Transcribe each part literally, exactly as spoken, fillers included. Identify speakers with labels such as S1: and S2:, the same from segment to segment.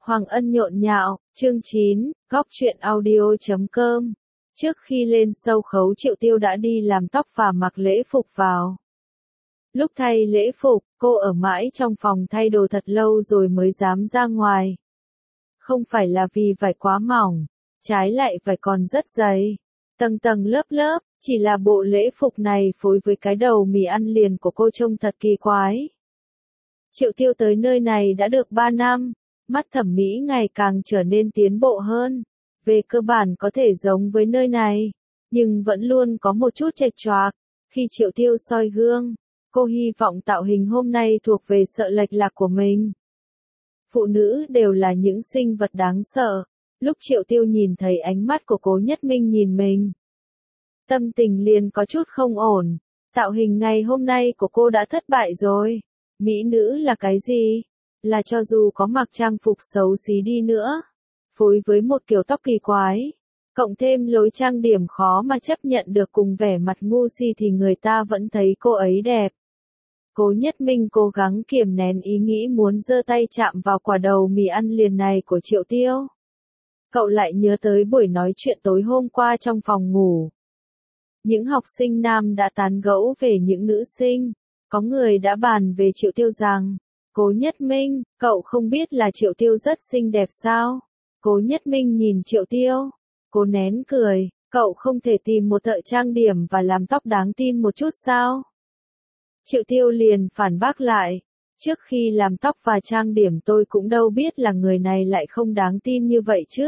S1: Hoàng Ân nhộn nhạo, chương chín, góc truyện audio chấm com. Trước khi lên sâu khấu Triệu Tiêu đã đi làm tóc và mặc lễ phục vào. Lúc thay lễ phục, cô ở mãi trong phòng thay đồ thật lâu rồi mới dám ra ngoài. Không phải là vì vải quá mỏng, trái lại vải còn rất dày, tầng tầng lớp lớp, chỉ là bộ lễ phục này phối với cái đầu mì ăn liền của cô trông thật kỳ quái. Triệu Tiêu tới nơi này đã được ba năm. Mắt thẩm mỹ ngày càng trở nên tiến bộ hơn. Về cơ bản có thể giống với nơi này, nhưng vẫn luôn có một chút chệch choạc. Khi Triệu Tiêu soi gương, cô hy vọng tạo hình hôm nay thuộc về sợ lệch lạc của mình. Phụ nữ đều là những sinh vật đáng sợ. Lúc Triệu Tiêu nhìn thấy ánh mắt của Cố Nhất Minh nhìn mình, tâm tình liền có chút không ổn. Tạo hình ngày hôm nay của cô đã thất bại rồi. Mỹ nữ là cái gì? Là cho dù có mặc trang phục xấu xí đi nữa, phối với một kiểu tóc kỳ quái, cộng thêm lối trang điểm khó mà chấp nhận được cùng vẻ mặt ngu si thì người ta vẫn thấy cô ấy đẹp. Cố Nhất Minh cố gắng kiềm nén ý nghĩ muốn giơ tay chạm vào quả đầu mì ăn liền này của Triệu Tiêu. Cậu lại nhớ tới buổi nói chuyện tối hôm qua trong phòng ngủ. Những học sinh nam đã tán gẫu về những nữ sinh, có người đã bàn về Triệu Tiêu rằng, Cố Nhất Minh, cậu không biết là Triệu Tiêu rất xinh đẹp sao? Cố Nhất Minh nhìn Triệu Tiêu, cô nén cười, cậu không thể tìm một thợ trang điểm và làm tóc đáng tin một chút sao? Triệu Tiêu liền phản bác lại, trước khi làm tóc và trang điểm tôi cũng đâu biết là người này lại không đáng tin như vậy chứ.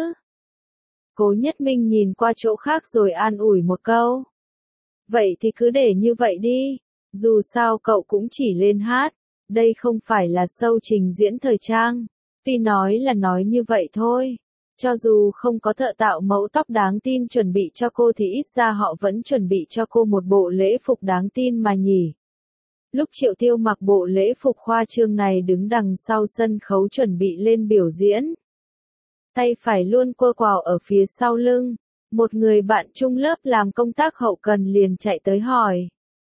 S1: Cố Nhất Minh nhìn qua chỗ khác rồi an ủi một câu. Vậy thì cứ để như vậy đi, dù sao cậu cũng chỉ lên hát. Đây không phải là show trình diễn thời trang, tuy nói là nói như vậy thôi. Cho dù không có thợ tạo mẫu tóc đáng tin chuẩn bị cho cô thì ít ra họ vẫn chuẩn bị cho cô một bộ lễ phục đáng tin mà nhỉ. Lúc Triệu Tiêu mặc bộ lễ phục khoa trương này đứng đằng sau sân khấu chuẩn bị lên biểu diễn, tay phải luôn quơ quào ở phía sau lưng, một người bạn chung lớp làm công tác hậu cần liền chạy tới hỏi.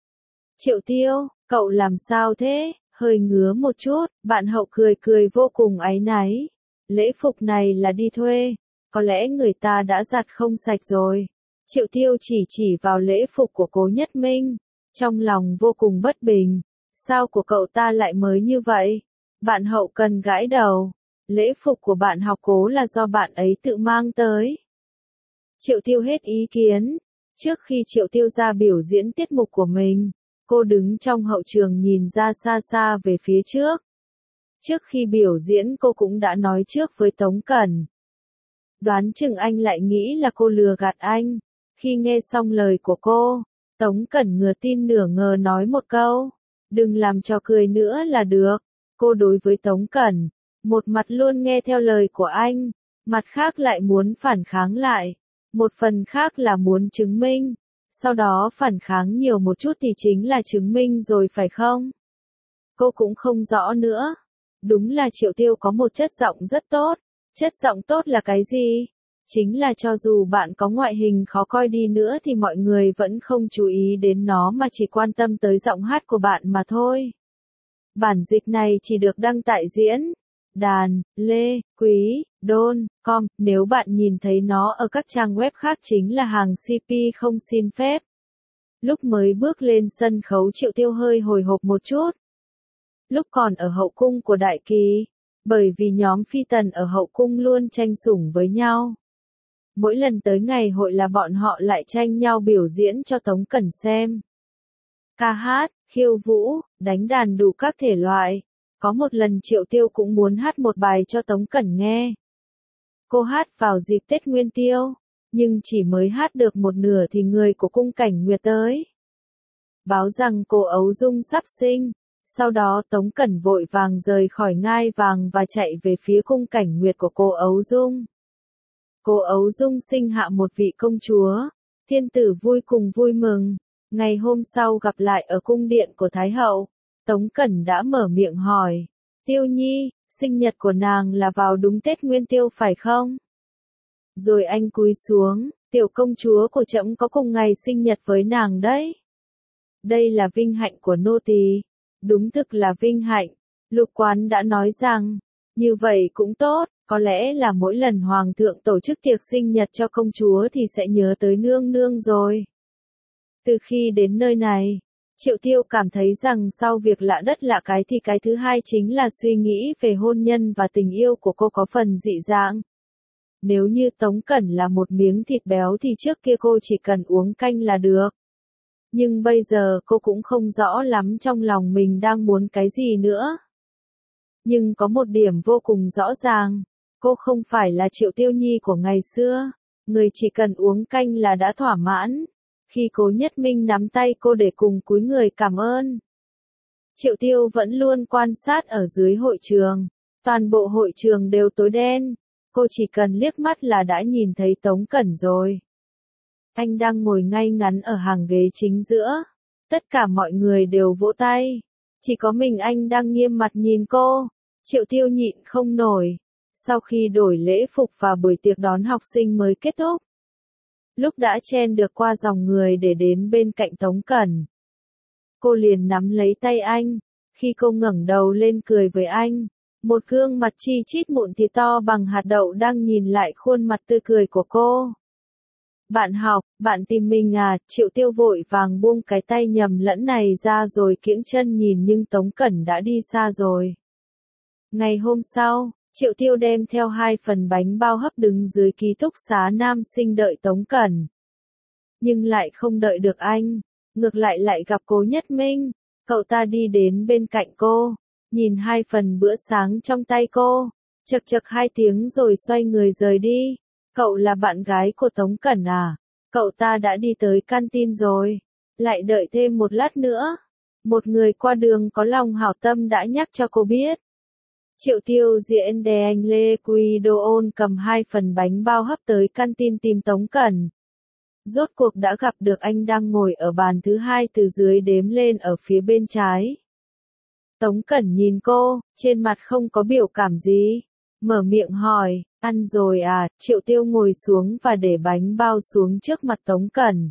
S1: Triệu Tiêu, cậu làm sao thế? Hơi ngứa một chút, bạn hậu cười cười vô cùng áy náy. Lễ phục này là đi thuê, có lẽ người ta đã giặt không sạch rồi. Triệu Tiêu chỉ chỉ vào lễ phục của Cố Nhất Minh, trong lòng vô cùng bất bình. Sao của cậu ta lại mới như vậy? Bạn hậu cần gãi đầu. Lễ phục của bạn học Cố là do bạn ấy tự mang tới. Triệu Tiêu hết ý kiến. Trước khi Triệu Tiêu ra biểu diễn tiết mục của mình, cô đứng trong hậu trường nhìn ra xa xa về phía trước. Trước khi biểu diễn cô cũng đã nói trước với Tống Cẩn. Đoán chừng anh lại nghĩ là cô lừa gạt anh. Khi nghe xong lời của cô, Tống Cẩn nửa tin nửa ngờ nói một câu. Đừng làm trò cười nữa là được. Cô đối với Tống Cẩn, một mặt luôn nghe theo lời của anh, mặt khác lại muốn phản kháng lại. Một phần khác là muốn chứng minh. Sau đó phản kháng nhiều một chút thì chính là chứng minh rồi phải không? Cô cũng không rõ nữa. Đúng là Triệu Tiêu có một chất giọng rất tốt. Chất giọng tốt là cái gì? Chính là cho dù bạn có ngoại hình khó coi đi nữa thì mọi người vẫn không chú ý đến nó mà chỉ quan tâm tới giọng hát của bạn mà thôi. Bản dịch này chỉ được đăng tại diễn đàn lê quý đôn chấm com, nếu bạn nhìn thấy nó ở các trang web khác chính là hàng xê pê không xin phép. Lúc mới bước lên sân khấu Triệu Tiêu hơi hồi hộp một chút. Lúc còn ở hậu cung của Đại Kỳ, bởi vì nhóm phi tần ở hậu cung luôn tranh sủng với nhau. Mỗi lần tới ngày hội là bọn họ lại tranh nhau biểu diễn cho Tống Cẩn xem. Ca hát, khiêu vũ, đánh đàn đủ các thể loại. Có một lần Triệu Tiêu cũng muốn hát một bài cho Tống Cẩn nghe. Cô hát vào dịp Tết Nguyên Tiêu, nhưng chỉ mới hát được một nửa thì người của cung Cảnh Nguyệt tới. Báo rằng cô Ấu Dung sắp sinh, sau đó Tống Cẩn vội vàng rời khỏi ngai vàng và chạy về phía cung Cảnh Nguyệt của cô Ấu Dung. Cô Ấu Dung sinh hạ một vị công chúa, thiên tử vui cùng vui mừng. Ngày hôm sau gặp lại ở cung điện của Thái Hậu, Tống Cẩn đã mở miệng hỏi, Tiêu Nhi, sinh nhật của nàng là vào đúng Tết Nguyên Tiêu phải không? Rồi anh cúi xuống, tiểu công chúa của trẫm có cùng ngày sinh nhật với nàng đấy. Đây là vinh hạnh của nô tỳ. Đúng thực là vinh hạnh. Lục Quán đã nói rằng, Như vậy cũng tốt, có lẽ là mỗi lần hoàng thượng tổ chức tiệc sinh nhật cho công chúa thì sẽ nhớ tới nương nương rồi. Từ khi đến nơi này, Triệu Tiêu cảm thấy rằng sau việc lạ đất lạ cái thì cái thứ hai chính là suy nghĩ về hôn nhân và tình yêu của cô có phần dị dạng. Nếu như Tống Cẩn là một miếng thịt béo thì trước kia cô chỉ cần uống canh là được. Nhưng bây giờ cô cũng không rõ lắm trong lòng mình đang muốn cái gì nữa. Nhưng có một điểm vô cùng rõ ràng, cô không phải là Triệu Tiêu Nhi của ngày xưa, người chỉ cần uống canh là đã thỏa mãn. Khi Cố Nhất Minh nắm tay cô để cùng cúi người cảm ơn, Triệu Tiêu vẫn luôn quan sát ở dưới hội trường, toàn bộ hội trường đều tối đen, cô chỉ cần liếc mắt là đã nhìn thấy Tống Cẩn rồi. Anh đang ngồi ngay ngắn ở hàng ghế chính giữa, tất cả mọi người đều vỗ tay, chỉ có mình anh đang nghiêm mặt nhìn cô. Triệu Tiêu nhịn không nổi. Sau khi đổi lễ phục và buổi tiệc đón học sinh mới kết thúc, lúc đã chen được qua dòng người để đến bên cạnh Tống Cẩn, cô liền nắm lấy tay anh. Khi cô ngẩng đầu lên cười với anh, một gương mặt chi chít mụn thịt to bằng hạt đậu đang nhìn lại khuôn mặt tươi cười của cô. Bạn học, bạn tìm mình à? Triệu Tiêu vội vàng buông cái tay nhầm lẫn này ra rồi kiễng chân nhìn, nhưng Tống Cẩn đã đi xa rồi. Ngày hôm sau, Triệu Tiêu đem theo hai phần bánh bao hấp đứng dưới ký túc xá nam sinh đợi Tống Cẩn. Nhưng lại không đợi được anh, ngược lại lại gặp Cố Nhất Minh. Cậu ta đi đến bên cạnh cô, nhìn hai phần bữa sáng trong tay cô, chậc chậc hai tiếng rồi xoay người rời đi. Cậu là bạn gái của Tống Cẩn à? Cậu ta đã đi tới canteen rồi, lại đợi thêm một lát nữa. Một người qua đường có lòng hảo tâm đã nhắc cho cô biết. Triệu Tiêu diễn đè anh Lê Quy Đô Ôn cầm hai phần bánh bao hấp tới canteen tìm Tống Cẩn. Rốt cuộc đã gặp được anh đang ngồi ở bàn thứ hai từ dưới đếm lên ở phía bên trái. Tống Cẩn nhìn cô, trên mặt không có biểu cảm gì, mở miệng hỏi, ăn rồi à? Triệu Tiêu ngồi xuống và để bánh bao xuống trước mặt Tống Cẩn.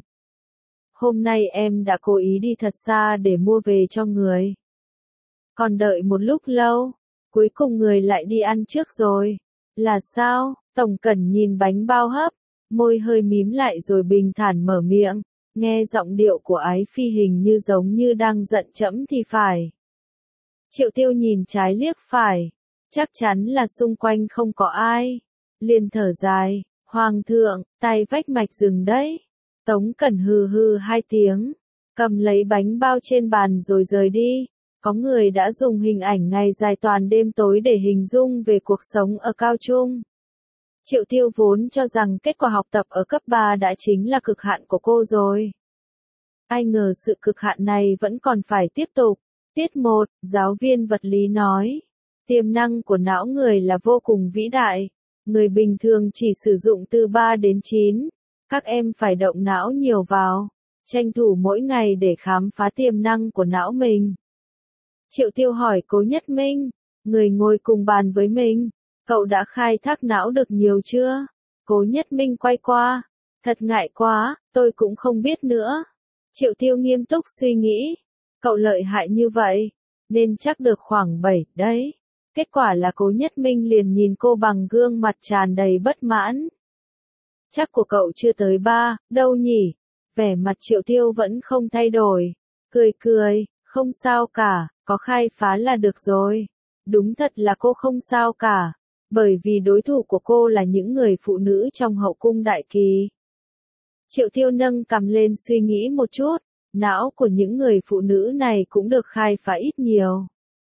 S1: Hôm nay em đã cố ý đi thật xa để mua về cho người. Còn đợi một lúc lâu, cuối cùng người lại đi ăn trước rồi. Là sao? Tống Cẩn nhìn bánh bao hấp, môi hơi mím lại rồi bình thản mở miệng, nghe giọng điệu của Ái Phi hình như giống như đang giận trẫm thì phải. Triệu Tiêu nhìn trái liếc phải, chắc chắn là xung quanh không có ai. Liền thở dài, Hoàng thượng, tay vách mạch rừng đấy. Tống Cẩn hừ hừ hai tiếng, cầm lấy bánh bao trên bàn rồi rời đi. Có người đã dùng hình ảnh ngày dài toàn đêm tối để hình dung về cuộc sống ở cao trung. Triệu Tiêu vốn cho rằng kết quả học tập ở cấp ba đã chính là cực hạn của cô rồi. Ai ngờ sự cực hạn này vẫn còn phải tiếp tục. Tiết một, giáo viên vật lý nói, tiềm năng của não người là vô cùng vĩ đại. Người bình thường chỉ sử dụng từ ba đến chín. Các em phải động não nhiều vào, tranh thủ mỗi ngày để khám phá tiềm năng của não mình. Triệu Tiêu hỏi Cố Nhất Minh, người ngồi cùng bàn với mình, cậu đã khai thác não được nhiều chưa? Cố Nhất Minh quay qua, thật ngại quá, tôi cũng không biết nữa. Triệu Tiêu nghiêm túc suy nghĩ, cậu lợi hại như vậy, nên chắc được khoảng bảy đấy. Kết quả là Cố Nhất Minh liền nhìn cô bằng gương mặt tràn đầy bất mãn. Chắc của cậu chưa tới ba, đâu nhỉ? Vẻ mặt Triệu Tiêu vẫn không thay đổi, cười cười, không sao cả, có khai phá là được rồi. Đúng thật là cô không sao cả, bởi vì đối thủ của cô là những người phụ nữ trong hậu cung đại kỳ. Triệu Tiêu nâng cằm lên suy nghĩ một chút, não của những người phụ nữ này cũng được khai phá ít nhiều.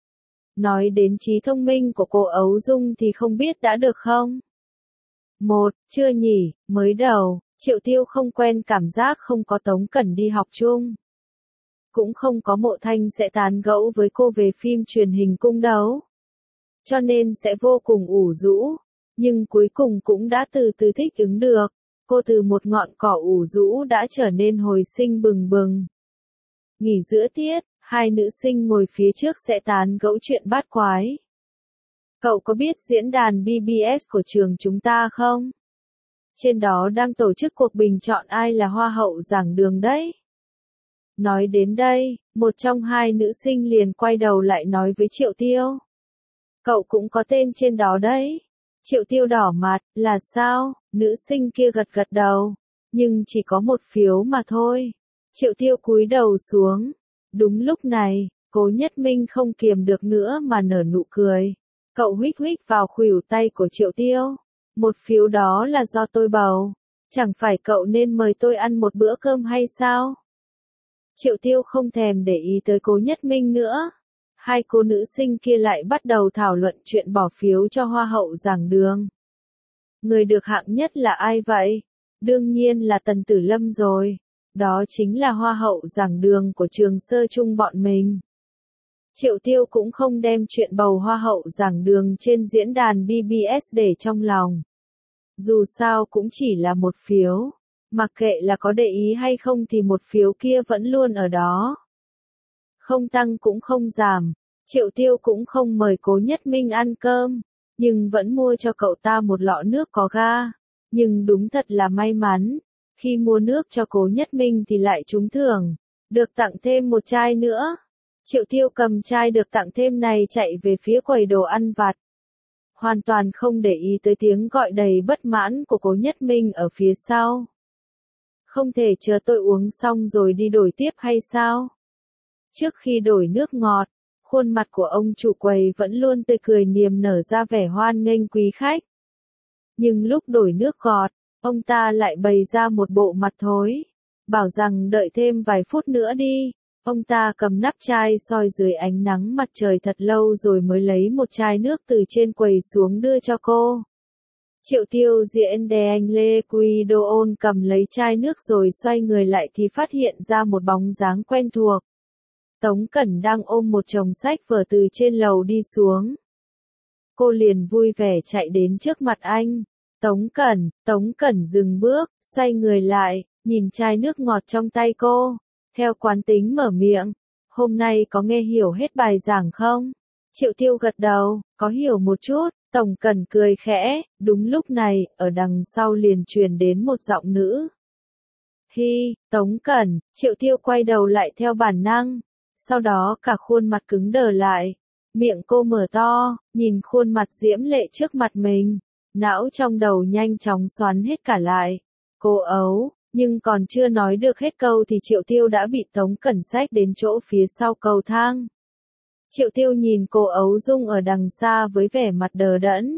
S1: Nói đến trí thông minh của cô Ấu Dung thì không biết đã được không? Một, chưa nhỉ, mới đầu, Triệu Tiêu không quen cảm giác không có Tống Cẩn đi học chung. Cũng không có Mộ Thanh sẽ tán gẫu với cô về phim truyền hình cung đấu. Cho nên sẽ vô cùng ủ rũ. Nhưng cuối cùng cũng đã từ từ thích ứng được. Cô từ một ngọn cỏ ủ rũ đã trở nên hồi sinh bừng bừng. Nghỉ giữa tiết, hai nữ sinh ngồi phía trước sẽ tán gẫu chuyện bát quái. Cậu có biết diễn đàn bê bê ét của trường chúng ta không? Trên đó đang tổ chức cuộc bình chọn ai là hoa hậu giảng đường đấy. Nói đến đây, một trong hai nữ sinh liền quay đầu lại nói với Triệu Tiêu. Cậu cũng có tên trên đó đấy. Triệu Tiêu đỏ mặt, là sao? Nữ sinh kia gật gật đầu. Nhưng chỉ có một phiếu mà thôi. Triệu Tiêu cúi đầu xuống. Đúng lúc này, Cố Nhất Minh không kiềm được nữa mà nở nụ cười. Cậu huých huých vào khuỷu tay của Triệu Tiêu. Một phiếu đó là do tôi bầu. Chẳng phải cậu nên mời tôi ăn một bữa cơm hay sao? Triệu Tiêu không thèm để ý tới Cố Nhất Minh nữa. Hai cô nữ sinh kia lại bắt đầu thảo luận chuyện bỏ phiếu cho hoa hậu giảng đường. Người được hạng nhất là ai vậy? Đương nhiên là Tần Tử Lâm rồi. Đó chính là hoa hậu giảng đường của trường sơ trung bọn mình. Triệu Tiêu cũng không đem chuyện bầu hoa hậu giảng đường trên diễn đàn bê bê ét để trong lòng. Dù sao cũng chỉ là một phiếu. Mặc kệ là có để ý hay không thì một phiếu kia vẫn luôn ở đó. Không tăng cũng không giảm. Triệu Tiêu cũng không mời Cố Nhất Minh ăn cơm. Nhưng vẫn mua cho cậu ta một lọ nước có ga. Nhưng đúng thật là may mắn. Khi mua nước cho Cố Nhất Minh thì lại trúng thưởng. Được tặng thêm một chai nữa. Triệu Tiêu cầm chai được tặng thêm này chạy về phía quầy đồ ăn vặt. Hoàn toàn không để ý tới tiếng gọi đầy bất mãn của Cố Nhất Minh ở phía sau. Không thể chờ tôi uống xong rồi đi đổi tiếp hay sao? Trước khi đổi nước ngọt, khuôn mặt của ông chủ quầy vẫn luôn tươi cười niềm nở ra vẻ hoan nghênh quý khách. Nhưng lúc đổi nước ngọt, ông ta lại bày ra một bộ mặt thối. Bảo rằng đợi thêm vài phút nữa đi. Ông ta cầm nắp chai soi dưới ánh nắng mặt trời thật lâu rồi mới lấy một chai nước từ trên quầy xuống đưa cho cô. Triệu Tiêu diễn đè anh Lê Quy Đô ôn cầm lấy chai nước rồi xoay người lại thì phát hiện ra một bóng dáng quen thuộc. Tống Cẩn đang ôm một chồng sách vở từ trên lầu đi xuống. Cô liền vui vẻ chạy đến trước mặt anh. Tống Cẩn, Tống Cẩn dừng bước, xoay người lại, nhìn chai nước ngọt trong tay cô. Theo quán tính mở miệng, hôm nay có nghe hiểu hết bài giảng không? Triệu Tiêu gật đầu, có hiểu một chút. Tổng Cẩn cười khẽ, đúng lúc này, ở đằng sau liền truyền đến một giọng nữ. Hi, Tống Cẩn, Triệu Tiêu quay đầu lại theo bản năng. Sau đó cả khuôn mặt cứng đờ lại. Miệng cô mở to, nhìn khuôn mặt diễm lệ trước mặt mình. Não trong đầu nhanh chóng xoắn hết cả lại. Cô ấu, nhưng còn chưa nói được hết câu thì Triệu Tiêu đã bị Tống Cẩn xách đến chỗ phía sau cầu thang. Triệu Tiêu nhìn cô ấu dung ở đằng xa với vẻ mặt đờ đẫn.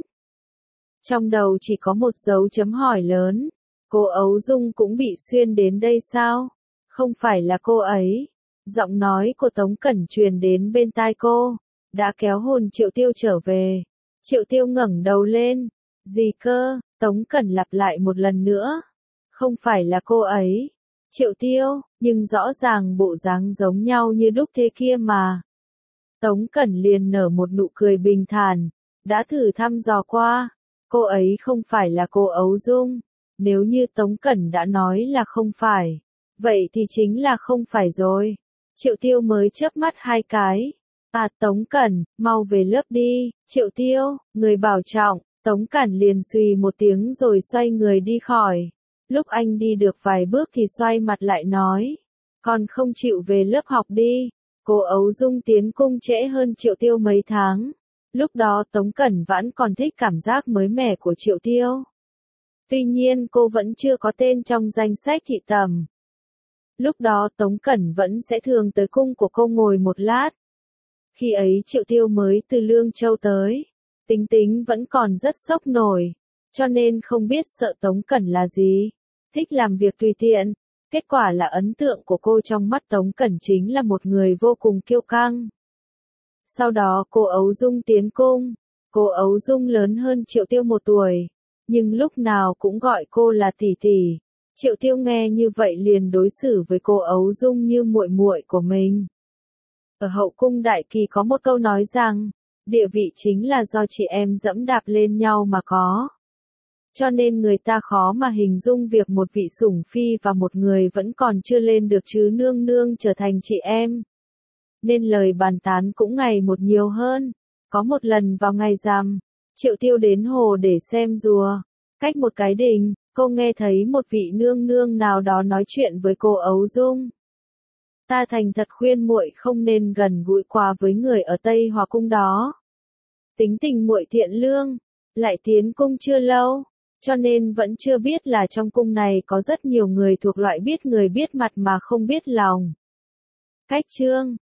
S1: Trong đầu chỉ có một dấu chấm hỏi lớn. Cô ấu dung cũng bị xuyên đến đây sao? Không phải là cô ấy. Giọng nói của Tống Cẩn truyền đến bên tai cô. Đã kéo hồn Triệu Tiêu trở về. Triệu Tiêu ngẩng đầu lên. Gì cơ? Tống Cẩn lặp lại một lần nữa. Không phải là cô ấy. Triệu Tiêu, nhưng rõ ràng bộ dáng giống nhau như đúc thế kia mà. Tống Cẩn liền nở một nụ cười bình thản. Đã thử thăm dò qua. Cô ấy không phải là cô ấu dung. Nếu như Tống Cẩn đã nói là không phải. Vậy thì chính là không phải rồi. Triệu Tiêu mới chớp mắt hai cái. À Tống Cẩn, mau về lớp đi. Triệu Tiêu, người bảo trọng. Tống Cẩn liền xùy một tiếng rồi xoay người đi khỏi. Lúc anh đi được vài bước thì xoay mặt lại nói. Còn không chịu về lớp học đi. Cô ấu dung tiến cung trễ hơn Triệu Tiêu mấy tháng. Lúc đó Tống Cẩn vẫn còn thích cảm giác mới mẻ của Triệu Tiêu. Tuy nhiên cô vẫn chưa có tên trong danh sách thị tầm. Lúc đó Tống Cẩn vẫn sẽ thường tới cung của cô ngồi một lát. Khi ấy Triệu Tiêu mới từ Lương Châu tới. Tính tính vẫn còn rất sốc nổi. Cho nên không biết sợ Tống Cẩn là gì. Thích làm việc tùy tiện. Kết quả là ấn tượng của cô trong mắt Tống Cẩn chính là một người vô cùng kiêu căng. Sau đó cô ấu dung tiến cung. Cô ấu dung lớn hơn Triệu Tiêu một tuổi. Nhưng lúc nào cũng gọi cô là tỷ tỷ. Triệu Tiêu nghe như vậy liền đối xử với cô ấu dung như muội muội của mình. Ở hậu cung đại kỳ có một câu nói rằng, địa vị chính là do chị em dẫm đạp lên nhau mà có. Cho nên người ta khó mà hình dung việc một vị sủng phi và một người vẫn còn chưa lên được chứ nương nương trở thành chị em. Nên lời bàn tán cũng ngày một nhiều hơn. Có một lần vào ngày rằm, Triệu Tiêu đến hồ để xem rùa. Cách một cái đình, cô nghe thấy một vị nương nương nào đó nói chuyện với cô ấu dung. Ta thành thật khuyên muội không nên gần gũi quá với người ở Tây Hòa cung đó. Tính tình muội thiện lương, lại tiến cung chưa lâu, cho nên vẫn chưa biết là trong cung này có rất nhiều người thuộc loại biết người biết mặt mà không biết lòng. Cách chương